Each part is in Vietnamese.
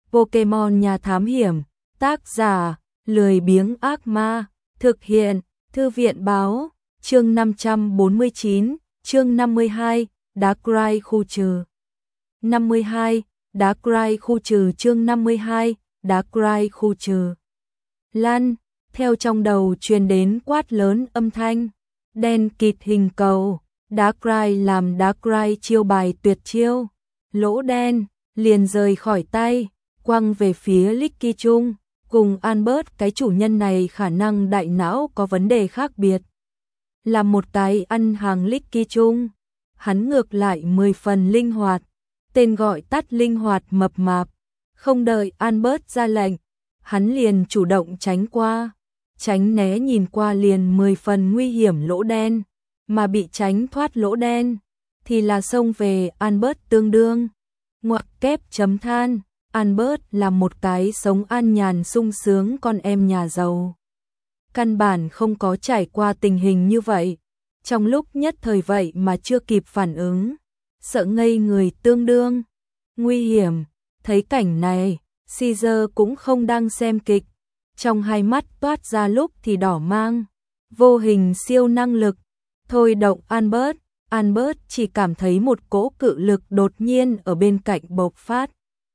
Pokemon Nhà Thám Hiểm, tác giả, Lười Biếng Ác Ma, thực hiện, Thư viện Báo, chương 549, chương 52, Darkrai khu trừ. 52, Darkrai khu trừ chương 52, Darkrai khu trừ. Lăn, theo trong đầu truyền đến quát lớn âm thanh, đen kịt hình cầu, Darkrai làm Darkrai chiêu bài tuyệt chiêu, lỗ đen, liền rời khỏi tay, quăng về phía Licky Chung, cùng Albert cái chủ nhân này khả năng đại não có vấn đề khác biệt. Là một cái ăn hàng Licky Chung, hắn ngược lại 10 phần linh hoạt, tên gọi tắt linh hoạt mập mạp, không đợi Albert ra lệnh, hắn liền chủ động tránh qua, tránh né nhìn qua liền 10 phần nguy hiểm lỗ đen, mà bị tránh thoát lỗ đen, thì là xông về Albert tương đương. Ngoặc kép chấm than, Albert là một cái sống an nhàn sung sướng con em nhà giàu. Căn bản không có trải qua tình hình như vậy, trong lúc nhất thời vậy mà chưa kịp phản ứng, sợ ngây người tương đương. Nguy hiểm, thấy cảnh này, Caesar cũng không đang xem kịch, trong hai mắt toát ra lúc thì đỏ mang, vô hình siêu năng lực, thôi động Albert. Albert chỉ cảm thấy một cỗ cự lực đột nhiên ở bên cạnh bộc phát.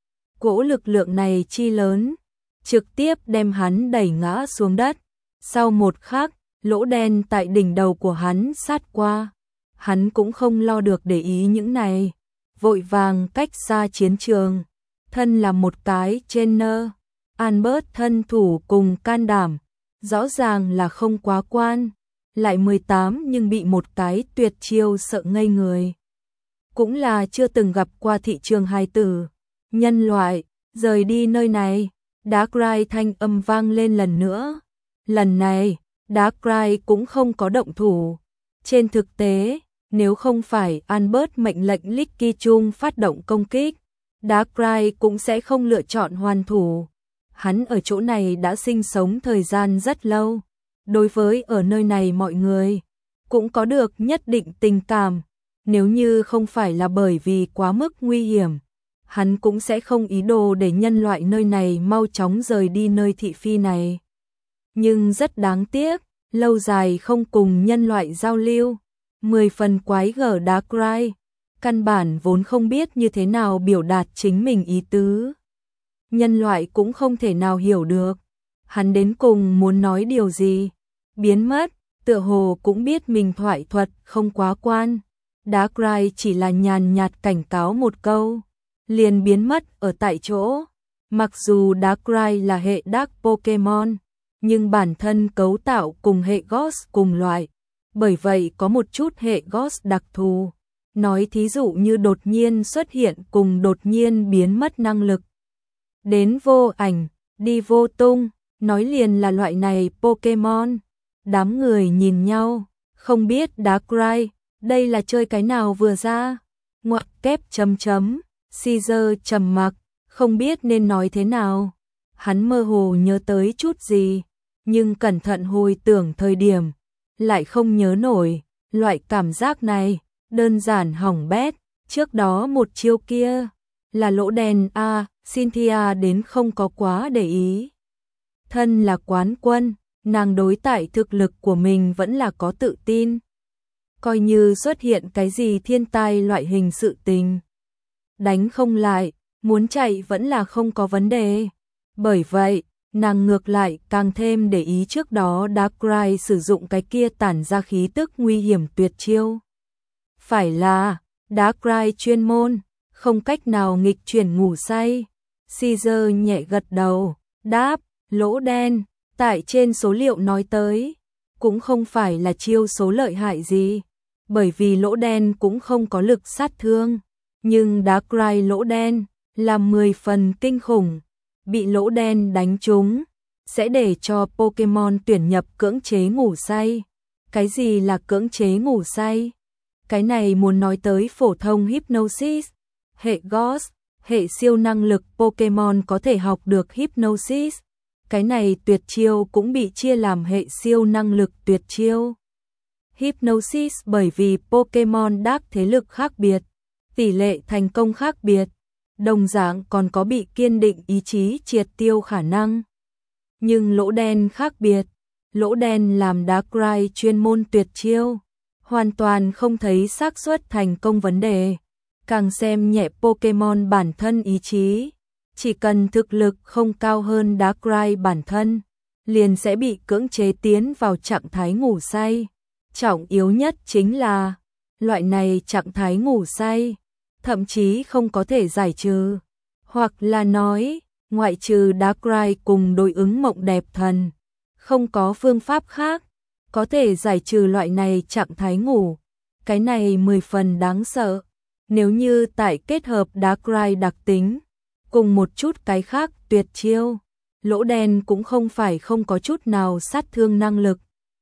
Cỗ lực lượng này chi lớn, trực tiếp đem hắn đẩy ngã xuống đất. Sau một khắc, lỗ đen tại đỉnh đầu của hắn sát qua. Hắn cũng không lo được để ý những này, vội vàng cách xa chiến trường. Thân là một cái trainer, Albert thân thủ cùng can đảm, rõ ràng là không quá quan. Lại 18 nhưng bị một cái tuyệt chiêu sợ ngây người. Cũng là chưa từng gặp qua thị trường hài tử. Nhân loại, rời đi nơi này. Darkrai thanh âm vang lên lần nữa. Lần này, Darkrai cũng không có động thủ. Trên thực tế, nếu không phải Albert mệnh lệnh Licky Chung phát động công kích, Darkrai cũng sẽ không lựa chọn hoàn thủ. Hắn ở chỗ này đã sinh sống thời gian rất lâu. Đối với ở nơi này mọi người cũng có được nhất định tình cảm, nếu như không phải là bởi vì quá mức nguy hiểm, hắn cũng sẽ không ý đồ để nhân loại nơi này mau chóng rời đi nơi thị phi này. Nhưng rất đáng tiếc, lâu dài không cùng nhân loại giao lưu, 10 phần quái gở Darkrai, căn bản vốn không biết như thế nào biểu đạt chính mình ý tứ. Nhân loại cũng không thể nào hiểu được. Hắn đến cùng muốn nói điều gì, biến mất, tựa hồ cũng biết mình thoại thuật không quá quan. Darkrai chỉ là nhàn nhạt cảnh cáo một câu, liền biến mất ở tại chỗ. Mặc dù Darkrai là hệ Dark Pokemon, nhưng bản thân cấu tạo cùng hệ Ghost cùng loại, bởi vậy có một chút hệ Ghost đặc thù. Nói thí dụ như đột nhiên xuất hiện cùng đột nhiên biến mất năng lực. Đến vô ảnh, đi vô tung. Nói liền là loại này Pokemon. Đám người nhìn nhau, không biết Darkrai, đây là chơi cái nào vừa ra. Ngoặc kép chấm chấm, Caesar trầm mặc, không biết nên nói thế nào. Hắn mơ hồ nhớ tới chút gì, nhưng cẩn thận hồi tưởng thời điểm, lại không nhớ nổi. Loại cảm giác này, đơn giản hỏng bét. Trước đó một chiêu kia, là lỗ đen a, Cynthia đến không có quá để ý. Thân là quán quân, nàng đối tại thực lực của mình vẫn là có tự tin. Coi như xuất hiện cái gì thiên tai loại hình sự tình, đánh không lại, muốn chạy vẫn là không có vấn đề. Bởi vậy, nàng ngược lại càng thêm để ý trước đó Darkrai sử dụng cái kia tản ra khí tức nguy hiểm tuyệt chiêu. Phải là, Darkrai chuyên môn, không cách nào nghịch chuyển ngủ say. Caesar nhẹ gật đầu, đáp. Lỗ đen, tại trên số liệu nói tới, cũng không phải là chiêu số lợi hại gì, bởi vì lỗ đen cũng không có lực sát thương, nhưng Darkrai lỗ đen là 10 phần kinh khủng, bị lỗ đen đánh trúng, sẽ để cho Pokemon tuyển nhập cưỡng chế ngủ say. Cái gì là cưỡng chế ngủ say? Cái này muốn nói tới phổ thông Hypnosis, hệ Ghost, hệ siêu năng lực Pokemon có thể học được Hypnosis. Cái này tuyệt chiêu cũng bị chia làm hệ siêu năng lực tuyệt chiêu. Hypnosis bởi vì Pokemon Dark thế lực khác biệt, tỷ lệ thành công khác biệt. đồng dạng còn có bị kiên định ý chí triệt tiêu khả năng. Nhưng lỗ đen khác biệt, lỗ đen làm Darkrai chuyên môn tuyệt chiêu, hoàn toàn không thấy xác suất thành công vấn đề, càng xem nhẹ Pokemon bản thân ý chí, chỉ cần thực lực không cao hơn Darkrai bản thân, liền sẽ bị cưỡng chế tiến vào trạng thái ngủ say. Trọng yếu nhất chính là, loại này trạng thái ngủ say, thậm chí không có thể giải trừ, hoặc là nói, ngoại trừ Darkrai cùng đối ứng mộng đẹp thần, không có phương pháp khác có thể giải trừ loại này trạng thái ngủ. Cái này 10 phần đáng sợ. Nếu như tại kết hợp Darkrai đặc tính cùng một chút cái khác tuyệt chiêu, lỗ đen cũng không phải không có chút nào sát thương năng lực.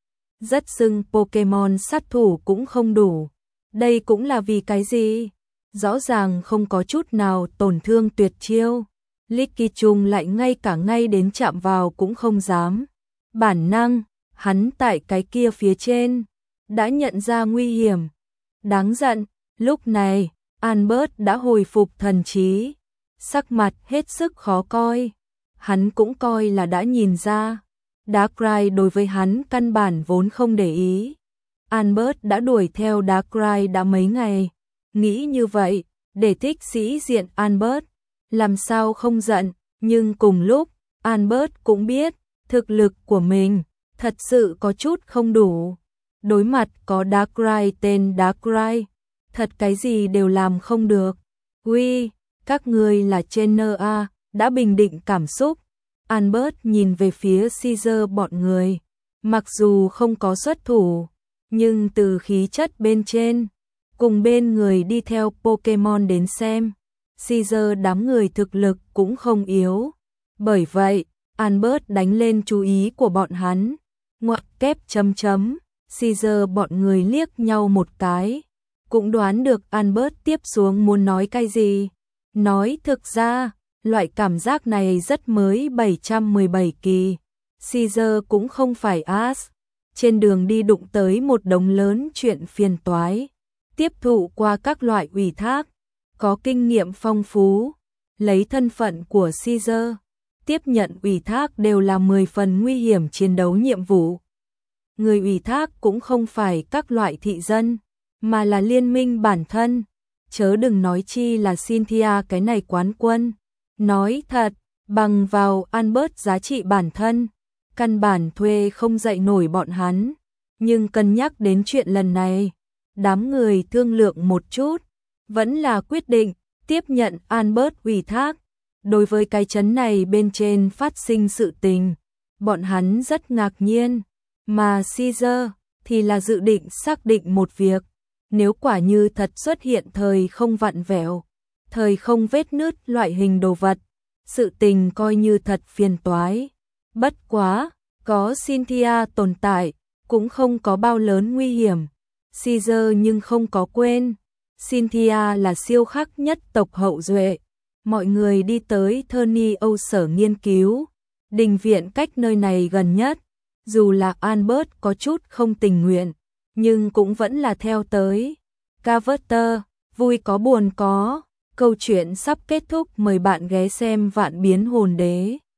Rất xưng Pokemon sát thủ cũng không đủ. Đây cũng là vì cái gì? Rõ ràng không có chút nào tổn thương tuyệt chiêu, Licky Chung lại ngay đến chạm vào cũng không dám. Bản năng, hắn tại cái kia phía trên đã nhận ra nguy hiểm. Đáng giận, lúc này, Albert đã hồi phục thần trí, sắc mặt hết sức khó coi. Hắn cũng coi là đã nhìn ra, Darkrai đối với hắn căn bản vốn không để ý. Albert đã đuổi theo Darkrai đã mấy ngày, nghĩ như vậy, để thích sĩ diện Albert, làm sao không giận, nhưng cùng lúc, Albert cũng biết, thực lực của mình thật sự có chút không đủ. Đối mặt có Darkrai tên Darkrai, thật cái gì đều làm không được. Uy, các ngươi là trainer A, đã bình định cảm xúc. Albert nhìn về phía Caesar bọn người, mặc dù không có xuất thủ, nhưng từ khí chất bên trên, cùng bên người đi theo Pokemon đến xem, Caesar đám người thực lực cũng không yếu. Bởi vậy, Albert đánh lên chú ý của bọn hắn. Ngoặc kép chấm chấm, Caesar bọn người liếc nhau một cái, cũng đoán được Albert tiếp xuống muốn nói cái gì. Nói thực ra, loại cảm giác này rất mới 717 kỳ. Caesar cũng không phải as. Trên đường đi đụng tới một đống lớn chuyện phiền toái. Tiếp thụ qua các loại ủy thác. Có kinh nghiệm phong phú. Lấy thân phận của Caesar. Tiếp nhận ủy thác đều là 10 phần nguy hiểm chiến đấu nhiệm vụ. Người ủy thác cũng không phải các loại thị dân, mà là liên minh bản thân. Chớ đừng nói chi là Cynthia cái này quán quân. Nói thật, bằng vào Albert giá trị bản thân, căn bản thuê không dậy nổi bọn hắn. Nhưng cân nhắc đến chuyện lần này, đám người thương lượng một chút, vẫn là quyết định tiếp nhận Albert ủy thác. Đối với cái chấn này bên trên phát sinh sự tình, bọn hắn rất ngạc nhiên, mà Caesar thì là dự định xác định một việc. Nếu quả như thật xuất hiện thời không vặn vẹo, thời không vết nứt loại hình đồ vật, sự tình coi như thật phiền toái. Bất quá, có Cynthia tồn tại, cũng không có bao lớn nguy hiểm. Caesar nhưng không có quên, Cynthia là siêu khắc nhất tộc hậu duệ. Mọi người đi tới Therny Âu sở nghiên cứu, đình viện cách nơi này gần nhất. Dù là Albert có chút không tình nguyện, nhưng cũng vẫn là theo tới. Carver, vui có buồn có, câu chuyện sắp kết thúc, mời bạn ghé xem Vạn Biến Hồn Đế.